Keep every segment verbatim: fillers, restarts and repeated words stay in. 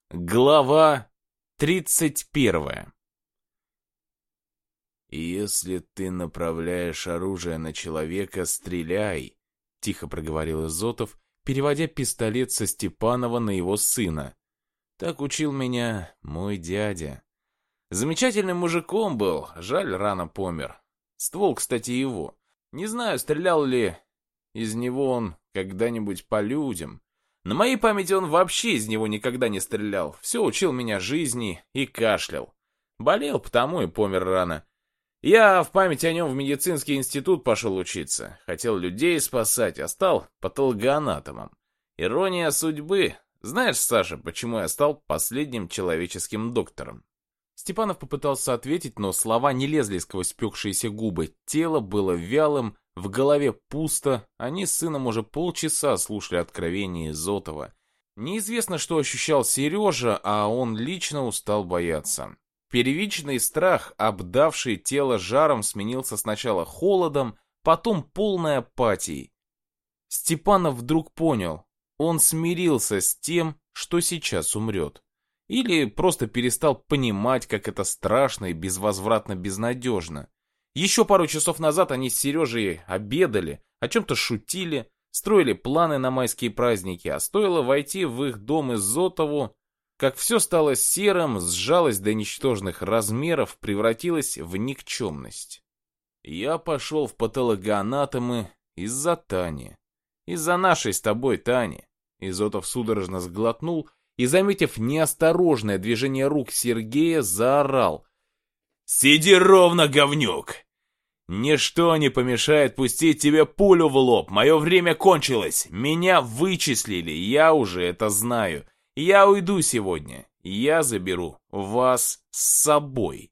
Глава тридцать первая. «Если ты направляешь оружие на человека, стреляй», — тихо проговорил Изотов, переводя пистолет со Степанова на его сына. «Так учил меня мой дядя. Замечательным мужиком был, жаль, рано помер. Ствол, кстати, его. Не знаю, стрелял ли из него он когда-нибудь по людям. На моей памяти он вообще из него никогда не стрелял. Все учил меня жизни и кашлял. Болел, потому и помер рано. Я в память о нем в медицинский институт пошел учиться. Хотел людей спасать, а стал патологоанатомом. Ирония судьбы. Знаешь, Саша, почему я стал последним человеческим доктором?» Степанов попытался ответить, но слова не лезли сквозь спекшиеся губы. Тело было вялым, в голове пусто. Они с сыном уже полчаса слушали откровения Изотова. Неизвестно, что ощущал Сережа, а он лично устал бояться. Первичный страх, обдавший тело жаром, сменился сначала холодом, потом полной апатией. Степанов вдруг понял, он смирился с тем, что сейчас умрет. Или просто перестал понимать, как это страшно и безвозвратно безнадежно. Еще пару часов назад они с Сережей обедали, о чем-то шутили, строили планы на майские праздники, а стоило войти в их дом Изотову, как все стало серым, сжалось до ничтожных размеров, превратилось в никчемность. «Я пошел в патологоанатомы из-за Тани. Из-за нашей с тобой Тани». Изотов судорожно сглотнул и, заметив неосторожное движение рук Сергея, заорал: «Сиди ровно, говнюк! Ничто не помешает пустить тебе пулю в лоб. Мое время кончилось. Меня вычислили. Я уже это знаю. Я уйду сегодня. Я заберу вас с собой».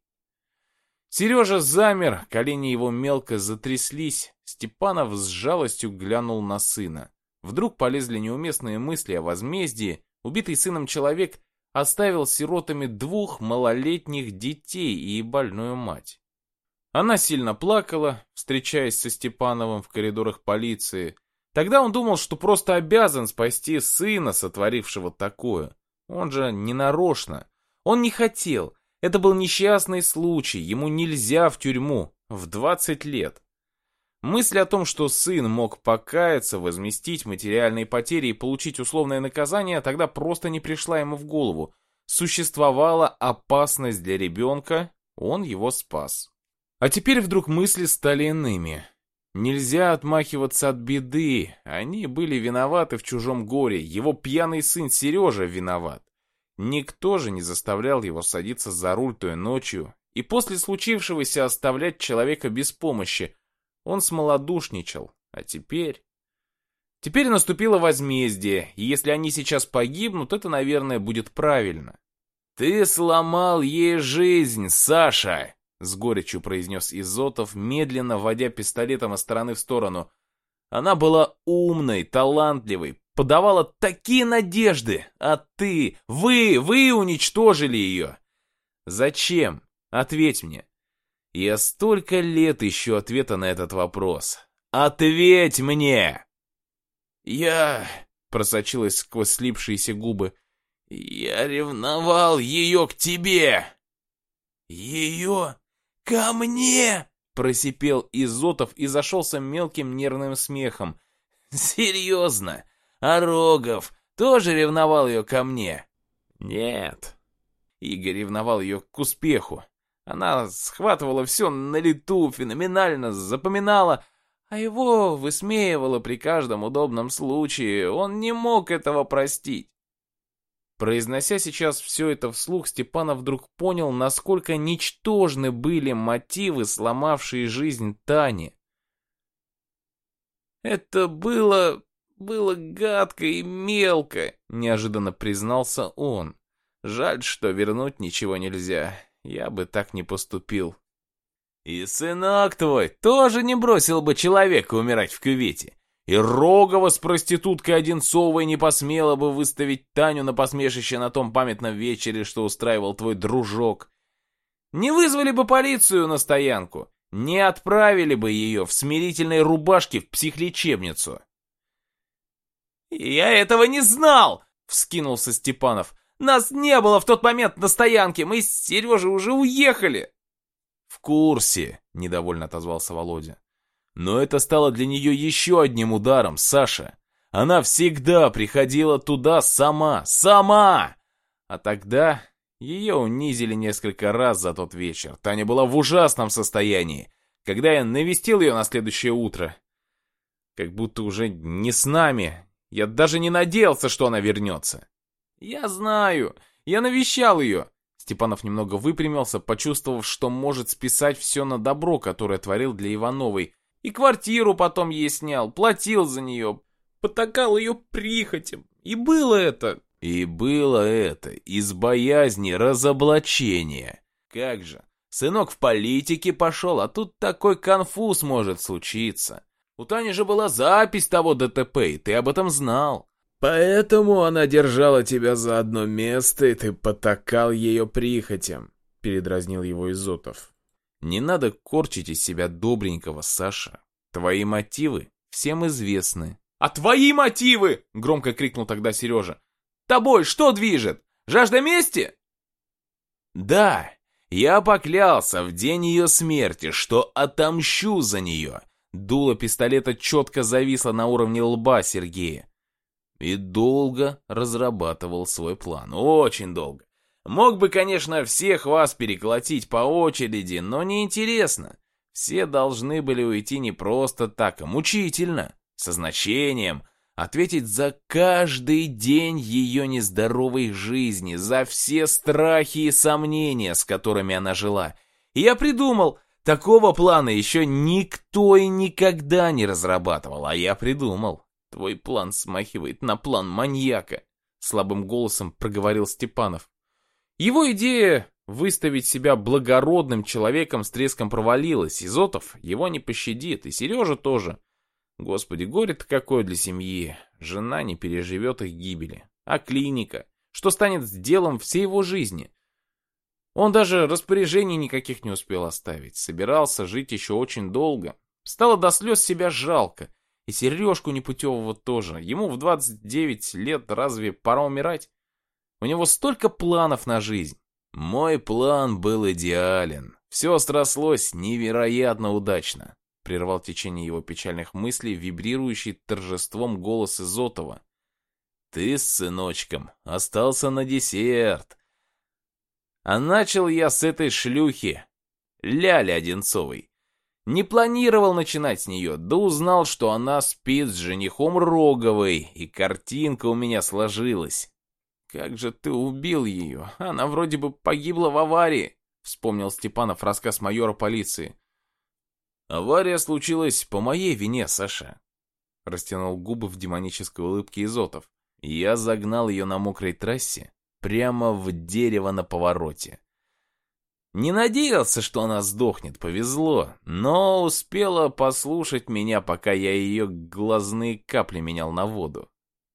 Сережа замер, колени его мелко затряслись. Степанов с жалостью глянул на сына. Вдруг полезли неуместные мысли о возмездии. Убитый сыном человек оставил сиротами двух малолетних детей и больную мать. Она сильно плакала, встречаясь со Степановым в коридорах полиции. Тогда он думал, что просто обязан спасти сына, сотворившего такое. Он же не нарочно. Он не хотел. Это был несчастный случай. Ему нельзя в тюрьму. В двадцать лет. Мысль о том, что сын мог покаяться, возместить материальные потери и получить условное наказание, тогда просто не пришла ему в голову. Существовала опасность для ребенка, он его спас. А теперь вдруг мысли стали иными. Нельзя отмахиваться от беды. Они были виноваты в чужом горе. Его пьяный сын Сережа виноват. Никто же не заставлял его садиться за руль той ночью и после случившегося оставлять человека без помощи. Он смолодушничал. А теперь... Теперь наступило возмездие, и если они сейчас погибнут, это, наверное, будет правильно. «Ты сломал ей жизнь, Саша!» — с горечью произнес Изотов, медленно водя пистолетом из стороны в сторону. «Она была умной, талантливой, подавала такие надежды, а ты, вы, вы уничтожили ее. Зачем? Ответь мне. Я столько лет ищу ответа на этот вопрос. Ответь мне!» «Я...» — просочилось сквозь слипшиеся губы. «Я ревновал ее к тебе!» «Ее ко мне!» — просипел Изотов и зашелся мелким нервным смехом. «Серьезно? А Рогов тоже ревновал ее ко мне?» «Нет». Игорь ревновал ее к успеху. Она схватывала все на лету, феноменально запоминала, а его высмеивала при каждом удобном случае. Он не мог этого простить. Произнося сейчас все это вслух, Степанов вдруг понял, насколько ничтожны были мотивы, сломавшие жизнь Тани. «Это было... было гадко и мелко», — неожиданно признался он. «Жаль, что вернуть ничего нельзя. Я бы так не поступил». «И сынок твой тоже не бросил бы человека умирать в кювете. И Рогова с проституткой Одинцовой не посмела бы выставить Таню на посмешище на том памятном вечере, что устраивал твой дружок. Не вызвали бы полицию на стоянку, не отправили бы ее в смирительной рубашке в психлечебницу». «Я этого не знал!» — вскинулся Степанов. Нас не было в тот момент на стоянке, мы с Сережей уже уехали!» «В курсе», — недовольно отозвался Володя. «Но это стало для нее еще одним ударом, Саша. Она всегда приходила туда сама, сама! А тогда ее унизили несколько раз за тот вечер. Таня была в ужасном состоянии, когда я навестил ее на следующее утро. Как будто уже не с нами. Я даже не надеялся, что она вернется». «Я знаю, я навещал ее». Степанов немного выпрямился, почувствовав, что может списать все на добро, которое творил для Ивановой. И квартиру потом ей снял, платил за нее, потакал ее прихотям. И было это... И было это из боязни разоблачения. Как же, сынок в политике пошел, а тут такой конфуз может случиться. У Тани же была запись того ДТП, и ты об этом знал. «Поэтому она держала тебя за одно место, и ты потакал ее прихотям», — передразнил его Изотов. «Не надо корчить из себя добренького, Саша. Твои мотивы всем известны». «А твои мотивы!» — громко крикнул тогда Сережа. «Тобой что движет? Жажда мести?» «Да, я поклялся в день ее смерти, что отомщу за нее». Дуло пистолета четко зависло на уровне лба Сергея. И долго разрабатывал свой план. Очень долго. Мог бы, конечно, всех вас переколотить по очереди, но неинтересно. Все должны были уйти не просто так, а мучительно, со значением, ответить за каждый день ее нездоровой жизни, за все страхи и сомнения, с которыми она жила. И я придумал, такого плана еще никто и никогда не разрабатывал, а я придумал. «Твой план смахивает на план маньяка», — слабым голосом проговорил Степанов. Его идея выставить себя благородным человеком с треском провалилась. Изотов его не пощадит, и Сережа тоже. Господи, горе-то какое для семьи. Жена не переживет их гибели. А клиника? Что станет с делом всей его жизни? Он даже распоряжений никаких не успел оставить. Собирался жить еще очень долго. Стало до слез себя жалко. И Сережку непутевого тоже. Ему в двадцать девять лет разве пора умирать? У него столько планов на жизнь. Мой план был идеален. Все срослось невероятно удачно. Прервал течение его печальных мыслей, вибрирующий торжеством голос Изотова. Ты с сыночком остался на десерт. А начал я с этой шлюхи, Ляли Одинцовой. Не планировал начинать с нее, да узнал, что она спит с женихом Роговой, и картинка у меня сложилась. «Как же ты убил ее? Она вроде бы погибла в аварии», — вспомнил Степанов рассказ майора полиции. «Авария случилась по моей вине, Саша», — растянул губы в демонической улыбке Изотов. «Я загнал ее на мокрой трассе прямо в дерево на повороте. Не надеялся, что она сдохнет, повезло, но успела послушать меня, пока я ее глазные капли менял на воду».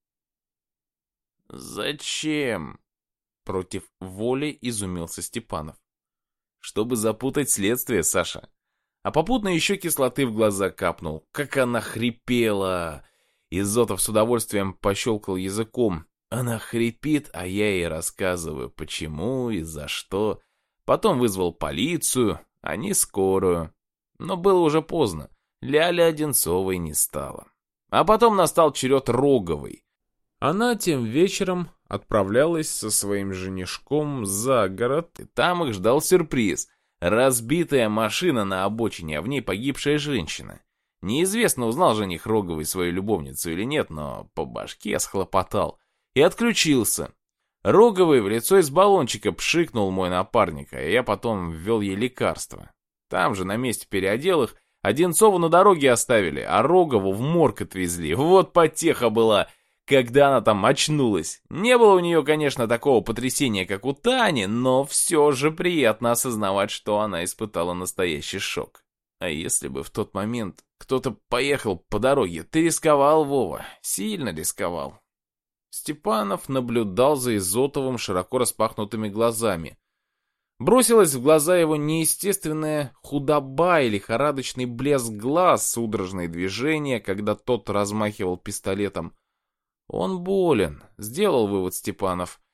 «Зачем?» — против воли изумился Степанов. «Чтобы запутать следствие, Саша. А попутно еще кислоты в глаза капнул. Как она хрипела!» Изотов с удовольствием пощелкал языком. Она хрипит, а я ей рассказываю, почему и за что. Потом вызвал полицию, а не скорую. Но было уже поздно. Ляли Одинцовой не стало. А потом настал черед Роговой. Она тем вечером отправлялась со своим женишком за город. И там их ждал сюрприз. Разбитая машина на обочине, а в ней погибшая женщина. Неизвестно, узнал жених Роговой свою любовницу или нет, но по башке схлопотал и отключился. Роговой в лицо из баллончика пшикнул мой напарник, а я потом ввел ей лекарство. Там же на месте переодел их, Одинцову на дороге оставили, а Рогову в морг отвезли. Вот потеха была, когда она там очнулась. Не было у нее, конечно, такого потрясения, как у Тани, но все же приятно осознавать, что она испытала настоящий шок. А если бы в тот момент кто-то поехал по дороге, ты рисковал, Вова, сильно рисковал. Степанов наблюдал за Изотовым широко распахнутыми глазами. Бросилась в глаза его неестественная худоба и лихорадочный блеск глаз, судорожные движения, когда тот размахивал пистолетом. Он болен, сделал вывод Степанов.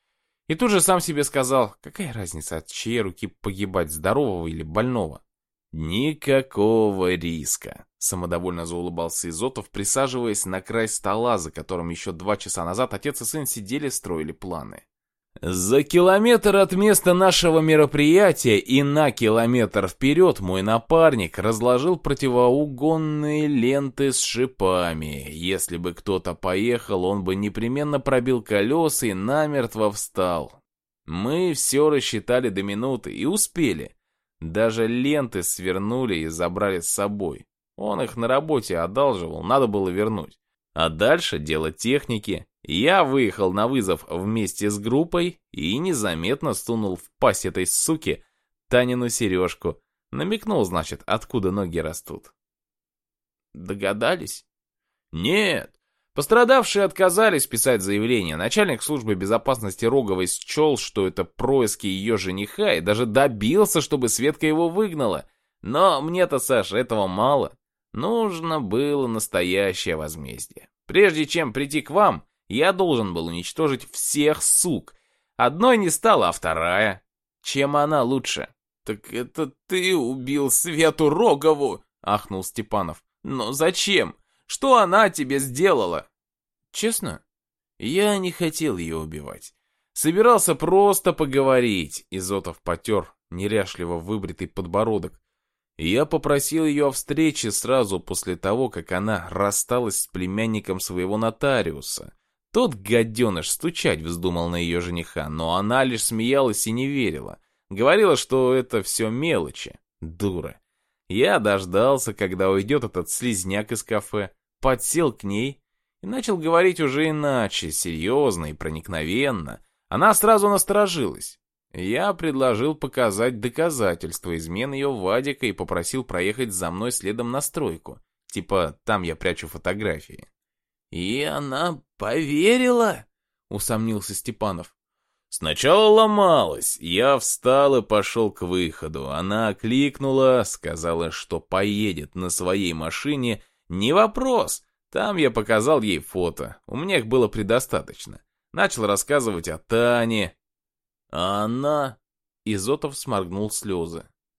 И тут же сам себе сказал, какая разница, от чьей руки погибать, здорового или больного? Никакого риска, самодовольно заулыбался Изотов, присаживаясь на край стола, за которым еще два часа назад отец и сын сидели, строили планы. За километр от места нашего мероприятия и на километр вперед мой напарник разложил противоугонные ленты с шипами. Если бы кто-то поехал, он бы непременно пробил колеса и намертво встал. Мы все рассчитали до минуты и успели. Даже ленты свернули и забрали с собой. Он их на работе одалживал, надо было вернуть. А дальше дело техники. Я выехал на вызов вместе с группой и незаметно сунул в пасть этой суки Танину сережку. Намекнул, значит, откуда ноги растут. Догадались? Нет. Пострадавшие отказались писать заявление. Начальник службы безопасности Роговой счел, что это происки ее жениха, и даже добился, чтобы Светка его выгнала. Но мне-то, Саша, этого мало. Нужно было настоящее возмездие. Прежде чем прийти к вам, я должен был уничтожить всех сук. Одной не стало, а вторая. Чем она лучше? Так это ты убил Свету Рогову, ахнул Степанов. Но зачем? Что она тебе сделала? Честно, я не хотел ее убивать. Собирался просто поговорить. Изотов потер неряшливо выбритый подбородок. Я попросил ее о встрече сразу после того, как она рассталась с племянником своего нотариуса. Тот гаденыш стучать вздумал на ее жениха, но она лишь смеялась и не верила. Говорила, что это все мелочи. Дура. Я дождался, когда уйдет этот слизняк из кафе, подсел к ней и начал говорить уже иначе, серьезно и проникновенно. Она сразу насторожилась. Я предложил показать доказательства измены ее Вадика и попросил проехать за мной следом на стройку. Типа, там я прячу фотографии. «И она поверила?» — усомнился Степанов. Сначала ломалась. Я встал и пошел к выходу. Она окликнула, сказала, что поедет на своей машине. Не вопрос. Там я показал ей фото. У меня их было предостаточно. Начал рассказывать о Тане. А она... Изотов сморгнул слезы.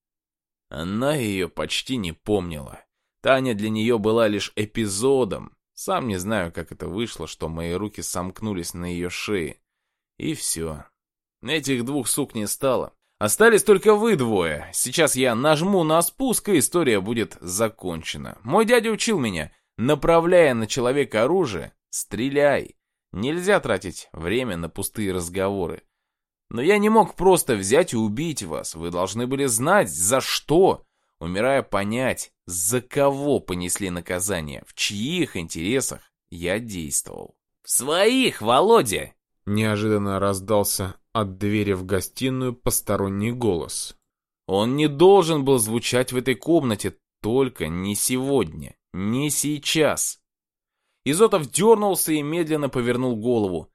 Она ее почти не помнила. Таня для нее была лишь эпизодом. Сам не знаю, как это вышло, что мои руки сомкнулись на ее шее. И все. Этих двух сук не стало. Остались только вы двое. Сейчас я нажму на спуск, и история будет закончена. Мой дядя учил меня, направляя на человека оружие, стреляй. Нельзя тратить время на пустые разговоры. Но я не мог просто взять и убить вас. Вы должны были знать, за что. Умирая, понять, за кого понесли наказание, в чьих интересах я действовал. В своих, Володя! Неожиданно раздался от двери в гостиную посторонний голос. Он не должен был звучать в этой комнате, только не сегодня, не сейчас. Изотов дернулся и медленно повернул голову.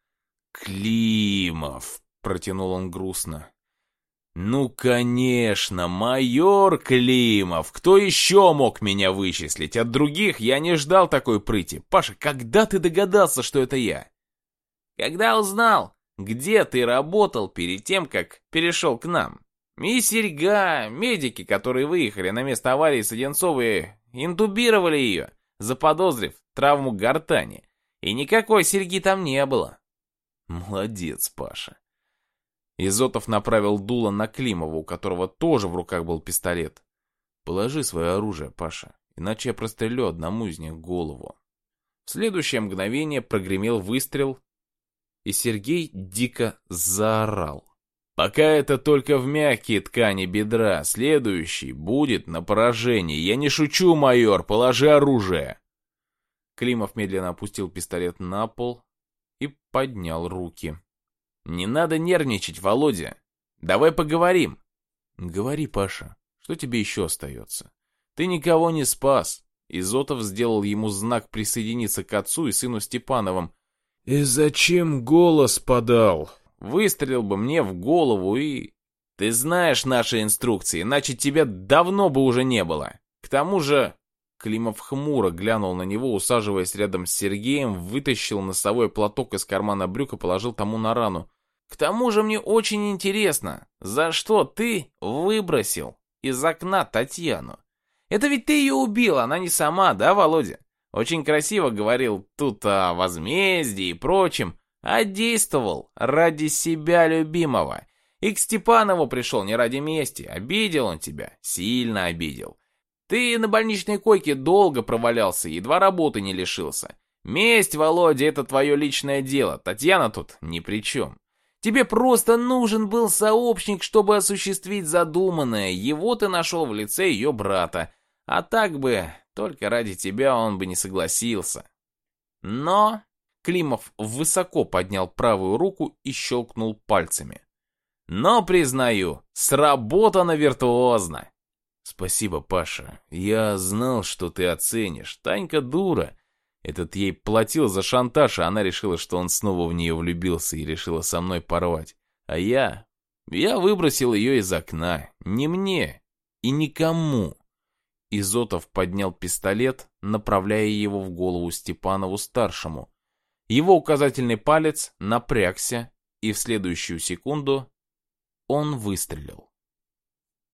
«Климов!» — протянул он грустно. «Ну, конечно, майор Климов! Кто еще мог меня вычислить? От других я не ждал такой прыти. Паша, когда ты догадался, что это я?» «Когда узнал, где ты работал перед тем, как перешел к нам. И Серьга, медики, которые выехали на место аварии с Одинцовой, интубировали ее, заподозрив травму гортани. И никакой Серьги там не было». «Молодец, Паша». Изотов направил дуло на Климова, у которого тоже в руках был пистолет. «Положи свое оружие, Паша, иначе я прострелю одному из них голову». В следующее мгновение прогремел выстрел, и Сергей дико заорал. «Пока это только в мягкие ткани бедра, следующий будет на поражение. Я не шучу, майор, положи оружие!» Климов медленно опустил пистолет на пол и поднял руки. «Не надо нервничать, Володя. Давай поговорим». «Говори, Паша, что тебе еще остается? Ты никого не спас». Изотов сделал ему знак присоединиться к отцу и сыну Степановым. «И зачем голос подал?» «Выстрелил бы мне в голову и...» «Ты знаешь наши инструкции, иначе тебя давно бы уже не было. К тому же...» Климов хмуро глянул на него, усаживаясь рядом с Сергеем, вытащил носовой платок из кармана брюк и положил тому на рану. К тому же мне очень интересно, за что ты выбросил из окна Татьяну? Это ведь ты ее убил, она не сама, да, Володя? Очень красиво говорил тут о возмездии и прочем, а действовал ради себя любимого. И к Степанову пришел не ради мести, обидел он тебя, сильно обидел. Ты на больничной койке долго провалялся, едва работы не лишился. Месть, Володя, это твое личное дело, Татьяна тут ни при чем. Тебе просто нужен был сообщник, чтобы осуществить задуманное, его ты нашел в лице ее брата. А так бы, только ради тебя он бы не согласился. Но Климов высоко поднял правую руку и щелкнул пальцами. Но, признаю, сработано виртуозно. Спасибо, Паша. Я знал, что ты оценишь. Танька дура. Этот ей платил за шантаж, а она решила, что он снова в нее влюбился и решила со мной порвать. А я... Я выбросил ее из окна. Не мне и никому. Изотов поднял пистолет, направляя его в голову Степанову-старшему. Его указательный палец напрягся, и в следующую секунду он выстрелил.